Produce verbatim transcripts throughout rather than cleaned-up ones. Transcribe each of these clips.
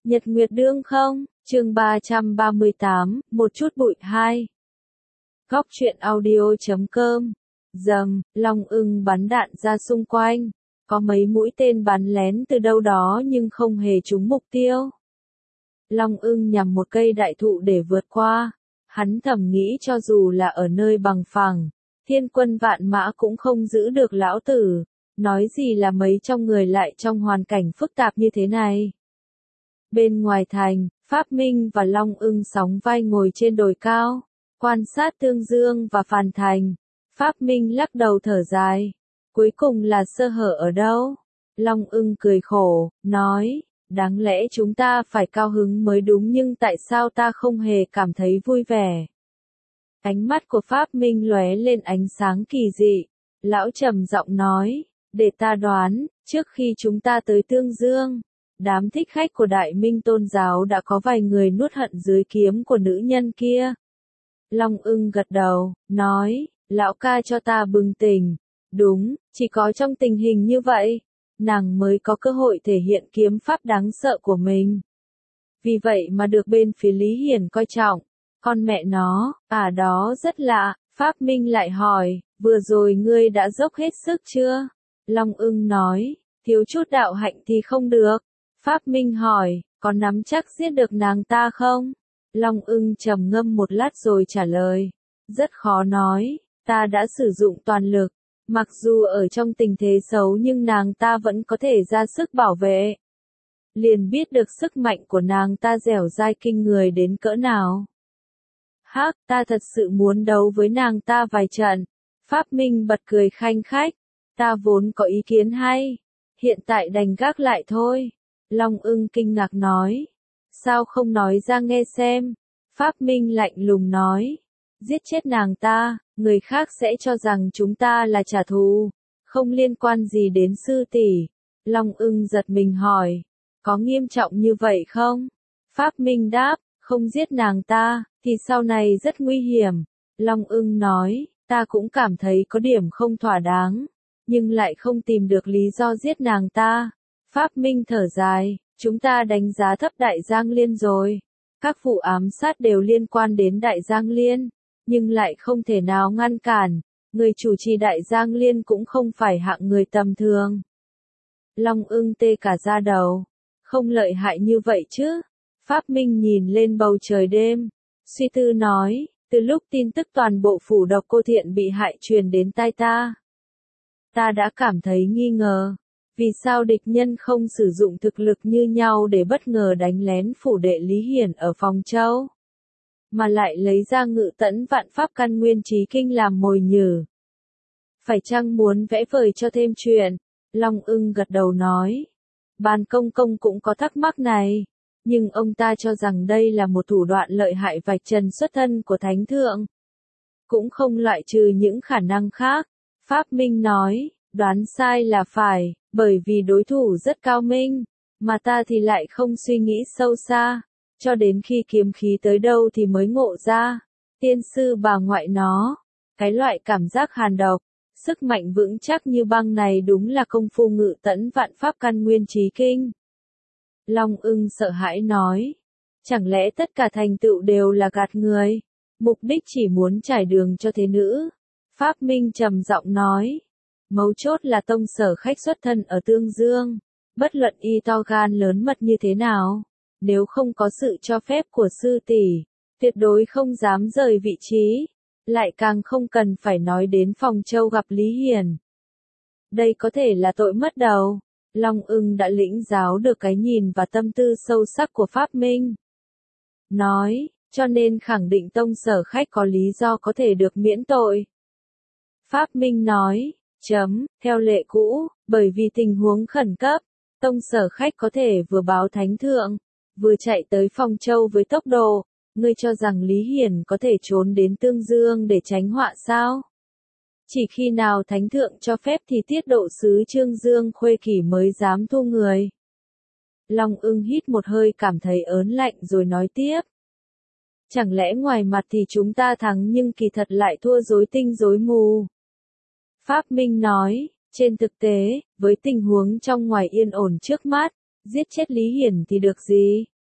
Nhật Nguyệt Đương không, chương ba trăm ba mươi tám, một chút bụi hai. Góc truyện audio.com. Dầm, Long Ưng bắn đạn ra xung quanh. Có mấy mũi tên bắn lén từ đâu đó nhưng không hề trúng mục tiêu. Long Ưng nhằm một cây đại thụ để vượt qua. Hắn thầm nghĩ cho dù là ở nơi bằng phẳng, thiên quân vạn mã cũng không giữ được lão tử. Nói gì là mấy trong người lại trong hoàn cảnh phức tạp như thế này. Bên ngoài thành, Pháp Minh và Long Ưng sóng vai ngồi trên đồi cao, quan sát Tương Dương và Phàn Thành. Pháp Minh lắc đầu thở dài. Cuối cùng là sơ hở ở đâu? Long Ưng cười khổ, nói, đáng lẽ chúng ta phải cao hứng mới đúng nhưng tại sao ta không hề cảm thấy vui vẻ? Ánh mắt của Pháp Minh lóe lên ánh sáng kỳ dị. Lão trầm giọng nói, để ta đoán, trước khi chúng ta tới Tương Dương, đám thích khách của Đại Minh Tôn giáo đã có vài người nuốt hận dưới kiếm của nữ nhân kia. Long Ưng gật đầu, nói, lão ca cho ta bừng tỉnh. Đúng, chỉ có trong tình hình như vậy, nàng mới có cơ hội thể hiện kiếm pháp đáng sợ của mình. Vì vậy mà được bên phía Lý Hiển coi trọng. Con mẹ nó, à đó rất lạ. Pháp Minh lại hỏi, vừa rồi ngươi đã dốc hết sức chưa? Long Ưng nói, thiếu chút đạo hạnh thì không được. Pháp Minh hỏi, có nắm chắc giết được nàng ta không? Long Ưng trầm ngâm một lát rồi trả lời, rất khó nói, ta đã sử dụng toàn lực, mặc dù ở trong tình thế xấu nhưng nàng ta vẫn có thể ra sức bảo vệ. Liền biết được sức mạnh của nàng ta dẻo dai kinh người đến cỡ nào. Hắc, ta thật sự muốn đấu với nàng ta vài trận. Pháp Minh bật cười khanh khách, ta vốn có ý kiến hay, hiện tại đành gác lại thôi. Long Ưng kinh ngạc nói, sao không nói ra nghe xem? Pháp Minh lạnh lùng nói, giết chết nàng ta, người khác sẽ cho rằng chúng ta là trả thù, không liên quan gì đến sư tỷ. Long Ưng giật mình hỏi, có nghiêm trọng như vậy không? Pháp Minh đáp, không giết nàng ta, thì sau này rất nguy hiểm. Long Ưng nói, ta cũng cảm thấy có điểm không thỏa đáng, nhưng lại không tìm được lý do giết nàng ta. Pháp Minh thở dài, chúng ta đánh giá thấp Đại Giang Liên rồi. Các vụ ám sát đều liên quan đến Đại Giang Liên, nhưng lại không thể nào ngăn cản. Người chủ trì Đại Giang Liên cũng không phải hạng người tầm thường. Long Ưng tê cả da đầu, không lợi hại như vậy chứ? Pháp Minh nhìn lên bầu trời đêm, suy tư nói, từ lúc tin tức toàn bộ phủ Độc Cô Thiện bị hại truyền đến tai ta, ta đã cảm thấy nghi ngờ. Vì sao địch nhân không sử dụng thực lực như nhau để bất ngờ đánh lén phủ đệ Lý Hiển ở Phong Châu, mà lại lấy ra Ngự Tẫn Vạn Pháp Căn Nguyên Chí Kinh làm mồi nhử? Phải chăng muốn vẽ vời cho thêm chuyện? Long Ưng gật đầu nói, Ban Công Công cũng có thắc mắc này, nhưng ông ta cho rằng đây là một thủ đoạn lợi hại vạch trần xuất thân của Thánh Thượng. Cũng không loại trừ những khả năng khác. Pháp Minh nói, đoán sai là phải, bởi vì đối thủ rất cao minh, mà ta thì lại không suy nghĩ sâu xa, cho đến khi kiếm khí tới đâu thì mới ngộ ra. Tiên sư bà ngoại nó, cái loại cảm giác hàn độc, sức mạnh vững chắc như băng này đúng là công phu Ngự Tẫn Vạn Pháp Căn Nguyên Chí Kinh. Long Ưng sợ hãi nói, chẳng lẽ tất cả thành tựu đều là gạt người, mục đích chỉ muốn trải đường cho thế nữ? Pháp Minh trầm giọng nói, mấu chốt là tông sở khách xuất thân ở Tương Dương, bất luận y to gan lớn mật như thế nào, nếu không có sự cho phép của sư tỷ, tuyệt đối không dám rời vị trí, lại càng không cần phải nói đến Phong Châu gặp Lý Hiển. Đây có thể là tội mất đầu. Long Ưng đã lĩnh giáo được cái nhìn và tâm tư sâu sắc của Pháp Minh. Nói, cho nên khẳng định tông sở khách có lý do có thể được miễn tội. Pháp Minh nói, chấm, theo lệ cũ, bởi vì tình huống khẩn cấp, tông sở khách có thể vừa báo Thánh Thượng, vừa chạy tới Phong Châu với tốc độ. Ngươi cho rằng Lý Hiển có thể trốn đến Tương Dương để tránh họa sao? Chỉ khi nào Thánh Thượng cho phép thì tiết độ sứ Trương Dương Khuê Kỷ mới dám thu người. Long Ưng hít một hơi cảm thấy ớn lạnh rồi nói tiếp. Chẳng lẽ ngoài mặt thì chúng ta thắng nhưng kỳ thật lại thua rối tinh rối mù? Pháp Minh nói, trên thực tế, với tình huống trong ngoài yên ổn trước mắt, giết chết Lý Hiển thì được gì?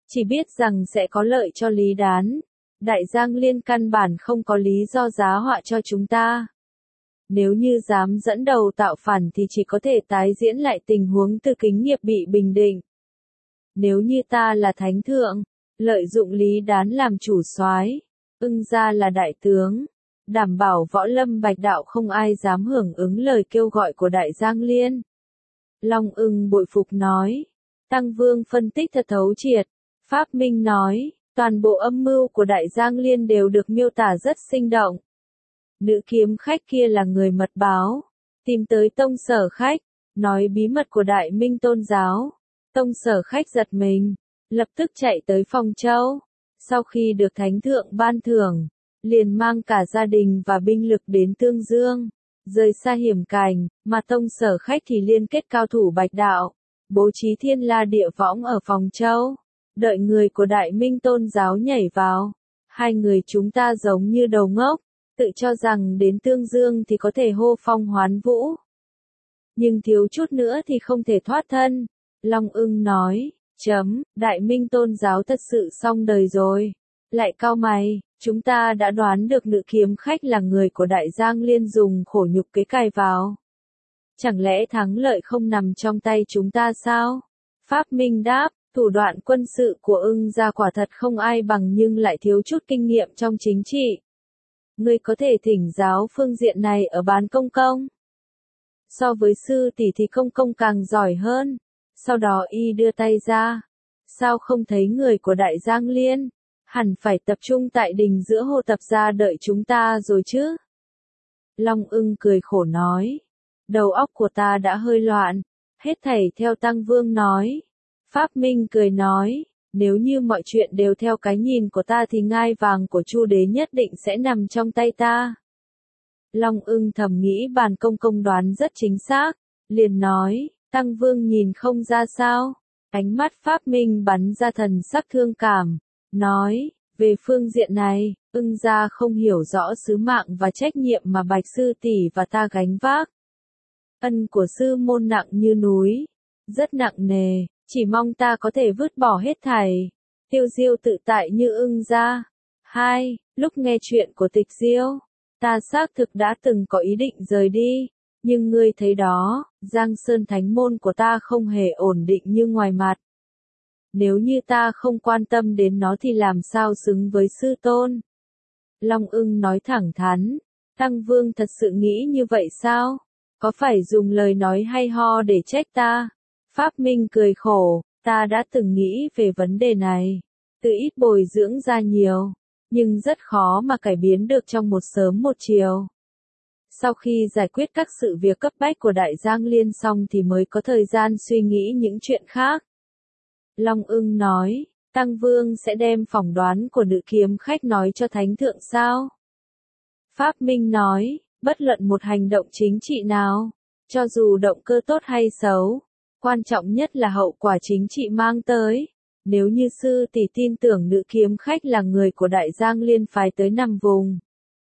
chỉ biết rằng sẽ có lợi cho Lý Đán. Đại Giang Liên căn bản không có lý do giá họa cho chúng ta. Nếu như dám dẫn đầu tạo phản thì chỉ có thể tái diễn lại tình huống Từ Kính Nghiệp bị bình định. Nếu như ta là thánh thượng, lợi dụng Lý Đán làm chủ soái, Ưng gia là đại tướng, đảm bảo võ lâm bạch đạo không ai dám hưởng ứng lời kêu gọi của Đại Giang Liên. Long Ưng bội phục nói. Tăng Vương phân tích thật thấu triệt. Pháp Minh nói, toàn bộ âm mưu của Đại Giang Liên đều được miêu tả rất sinh động. Nữ kiếm khách kia là người mật báo, tìm tới Tông Sở Khách, nói bí mật của Đại Minh Tôn giáo. Tông Sở Khách giật mình, lập tức chạy tới Phong Châu. Sau khi được Thánh Thượng ban thưởng, liền mang cả gia đình và binh lực đến Tương Dương, rời xa hiểm cảnh, mà Tông Sở Khách thì liên kết cao thủ bạch đạo, bố trí thiên la địa võng ở Phong Châu, đợi người của Đại Minh Tôn giáo nhảy vào. Hai người chúng ta giống như đầu ngốc, tự cho rằng đến Tương Dương thì có thể hô phong hoán vũ. Nhưng thiếu chút nữa thì không thể thoát thân. Long Ưng nói, chấm, Đại Minh Tôn giáo thật sự xong đời rồi. Lại cau mày, chúng ta đã đoán được nữ kiếm khách là người của Đại Giang Liên dùng khổ nhục kế cài vào. Chẳng lẽ thắng lợi không nằm trong tay chúng ta sao? Pháp Minh đáp, thủ đoạn quân sự của Ưng gia quả thật không ai bằng nhưng lại thiếu chút kinh nghiệm trong chính trị. Ngươi có thể thỉnh giáo phương diện này ở Bán Công Công. So với sư tỷ thì Công Công càng giỏi hơn. Sau đó y đưa tay ra. Sao không thấy người của Đại Giang Liên? Hẳn phải tập trung tại đình giữa Hồ Tập gia đợi chúng ta rồi chứ? Long Ưng cười khổ nói. Đầu óc của ta đã hơi loạn. Hết thảy theo Tăng Vương nói. Pháp Minh cười nói. Nếu như mọi chuyện đều theo cái nhìn của ta thì ngai vàng của Chu đế nhất định sẽ nằm trong tay ta. Long Ưng thầm nghĩ Bàn Công Công đoán rất chính xác. Liền nói. Tăng Vương nhìn không ra sao? Ánh mắt Pháp Minh bắn ra thần sắc thương cảm. Nói, về phương diện này, Ưng gia không hiểu rõ sứ mạng và trách nhiệm mà Bạch sư tỷ và ta gánh vác. Ân của sư môn nặng như núi, rất nặng nề, chỉ mong ta có thể vứt bỏ hết thảy, tiêu diêu tự tại như Ưng gia. Hai, lúc nghe chuyện của Tịch Diêu, ta xác thực đã từng có ý định rời đi, nhưng ngươi thấy đó, Giang Sơn Thánh môn của ta không hề ổn định như ngoài mặt. Nếu như ta không quan tâm đến nó thì làm sao xứng với sư tôn? Long Ưng nói thẳng thắn, Tăng Vương thật sự nghĩ như vậy sao? Có phải dùng lời nói hay ho để trách ta? Pháp Minh cười khổ, ta đã từng nghĩ về vấn đề này, từ ít bồi dưỡng ra nhiều, nhưng rất khó mà cải biến được trong một sớm một chiều. Sau khi giải quyết các sự việc cấp bách của Đại Giang Liên xong thì mới có thời gian suy nghĩ những chuyện khác. Long Ưng nói, Tăng Vương sẽ đem phỏng đoán của nữ kiếm khách nói cho Thánh Thượng sao? Pháp Minh nói, bất luận một hành động chính trị nào, cho dù động cơ tốt hay xấu, quan trọng nhất là hậu quả chính trị mang tới. Nếu như sư tỷ tin tưởng nữ kiếm khách là người của Đại Giang Liên phái tới nằm vùng,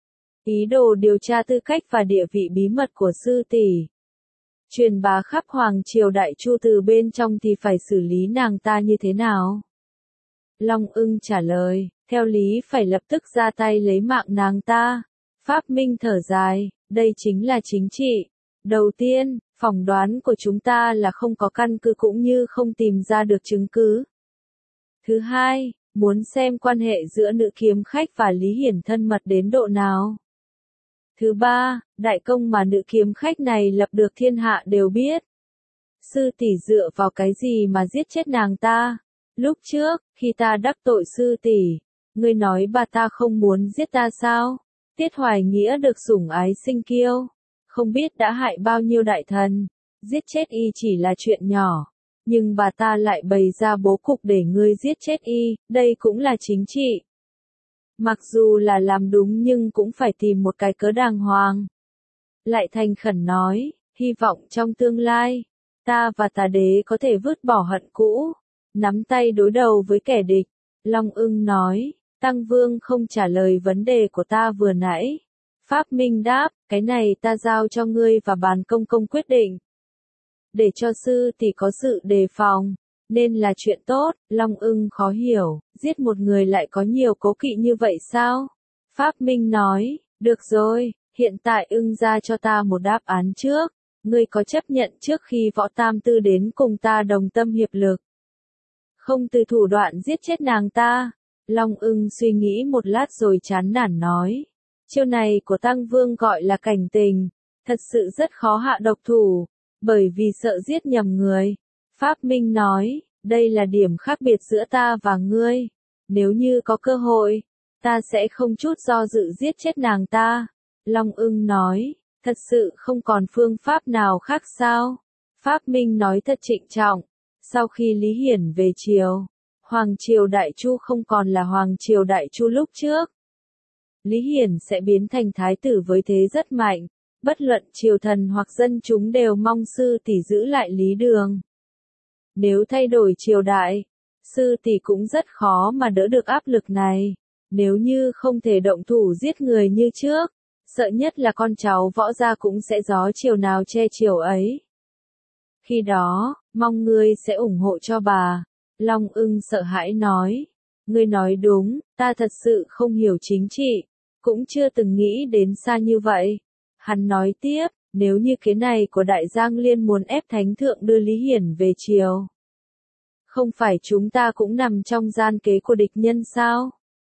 ý đồ điều tra tư cách và địa vị bí mật của sư tỷ, truyền bá khắp Hoàng Triều Đại Chu từ bên trong thì phải xử lý nàng ta như thế nào? Long Ưng trả lời, theo lý phải lập tức ra tay lấy mạng nàng ta. Pháp Minh thở dài, đây chính là chính trị. Đầu tiên, phỏng đoán của chúng ta là không có căn cứ cũng như không tìm ra được chứng cứ. Thứ hai, muốn xem quan hệ giữa nữ kiếm khách và Lý Hiển thân mật đến độ nào. Thứ ba, đại công mà nữ kiếm khách này lập được thiên hạ đều biết. Sư tỷ dựa vào cái gì mà giết chết nàng ta? Lúc trước, khi ta đắc tội sư tỷ, ngươi nói bà ta không muốn giết ta sao? Tiết Hoài Nghĩa được sủng ái sinh kiêu, không biết đã hại bao nhiêu đại thần, giết chết y chỉ là chuyện nhỏ, nhưng bà ta lại bày ra bố cục để ngươi giết chết y, đây cũng là chính trị. Mặc dù là làm đúng nhưng cũng phải tìm một cái cớ đàng hoàng. Lại thành khẩn nói, hy vọng trong tương lai, ta và Tà Đế có thể vứt bỏ hận cũ, nắm tay đối đầu với kẻ địch. Long Ưng nói, Tăng Vương không trả lời vấn đề của ta vừa nãy. Pháp Minh đáp, cái này ta giao cho ngươi và Bàn Công Công quyết định. Để cho sư tỷ có sự đề phòng, Nên là chuyện tốt, Long Ưng khó hiểu, giết một người lại có nhiều cố kỵ như vậy sao? Pháp Minh nói, được rồi, hiện tại ưng ra cho ta một đáp án trước, ngươi có chấp nhận trước khi Võ Tam Tư đến cùng ta đồng tâm hiệp lực? Không từ thủ đoạn giết chết nàng ta? Long Ưng suy nghĩ một lát rồi chán nản nói, chiêu này của Tăng Vương gọi là cảnh tình, thật sự rất khó hạ độc thủ, bởi vì sợ giết nhầm người. Pháp Minh nói, đây là điểm khác biệt giữa ta và ngươi, nếu như có cơ hội, ta sẽ không chút do dự giết chết nàng ta. Long Ưng nói, thật sự không còn phương pháp nào khác sao? Pháp Minh nói thật trịnh trọng, sau khi Lý Hiển về triều, Hoàng triều Đại Chu không còn là Hoàng triều Đại Chu lúc trước. Lý Hiển sẽ biến thành thái tử với thế rất mạnh, bất luận triều thần hoặc dân chúng đều mong sư tỷ giữ lại Lý Đường. Nếu thay đổi triều đại, sư tỷ cũng rất khó mà đỡ được áp lực này. Nếu như không thể động thủ giết người như trước, sợ nhất là con cháu Võ gia cũng sẽ gió chiều nào che chiều ấy. Khi đó, mong ngươi sẽ ủng hộ cho bà. Long Ưng sợ hãi nói, ngươi nói đúng, ta thật sự không hiểu chính trị, cũng chưa từng nghĩ đến xa như vậy. Hắn nói tiếp, nếu như kế này của Đại Giang Liên muốn ép Thánh Thượng đưa Lý Hiển về triều, không phải chúng ta cũng nằm trong gian kế của địch nhân sao?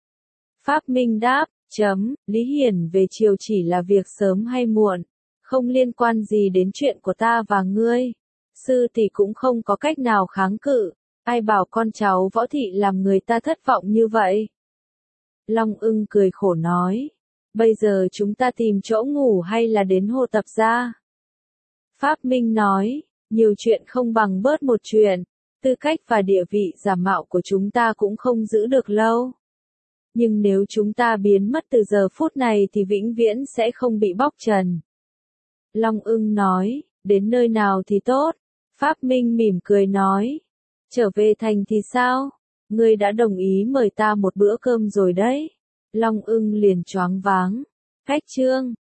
Pháp Minh đáp, chấm, Lý Hiển về triều chỉ là việc sớm hay muộn, không liên quan gì đến chuyện của ta và ngươi. Sư tỷ cũng không có cách nào kháng cự, ai bảo con cháu Võ thị làm người ta thất vọng như vậy. Long Ưng cười khổ nói, bây giờ chúng ta tìm chỗ ngủ hay là đến Hồ Tập Gia? Pháp Minh nói, nhiều chuyện không bằng bớt một chuyện, tư cách và địa vị giả mạo của chúng ta cũng không giữ được lâu. Nhưng nếu chúng ta biến mất từ giờ phút này thì vĩnh viễn sẽ không bị bóc trần. Long Ưng nói, đến nơi nào thì tốt. Pháp Minh mỉm cười nói, trở về thành thì sao? Ngươi đã đồng ý mời ta một bữa cơm rồi đấy. Long Ưng liền choáng váng. Cách chương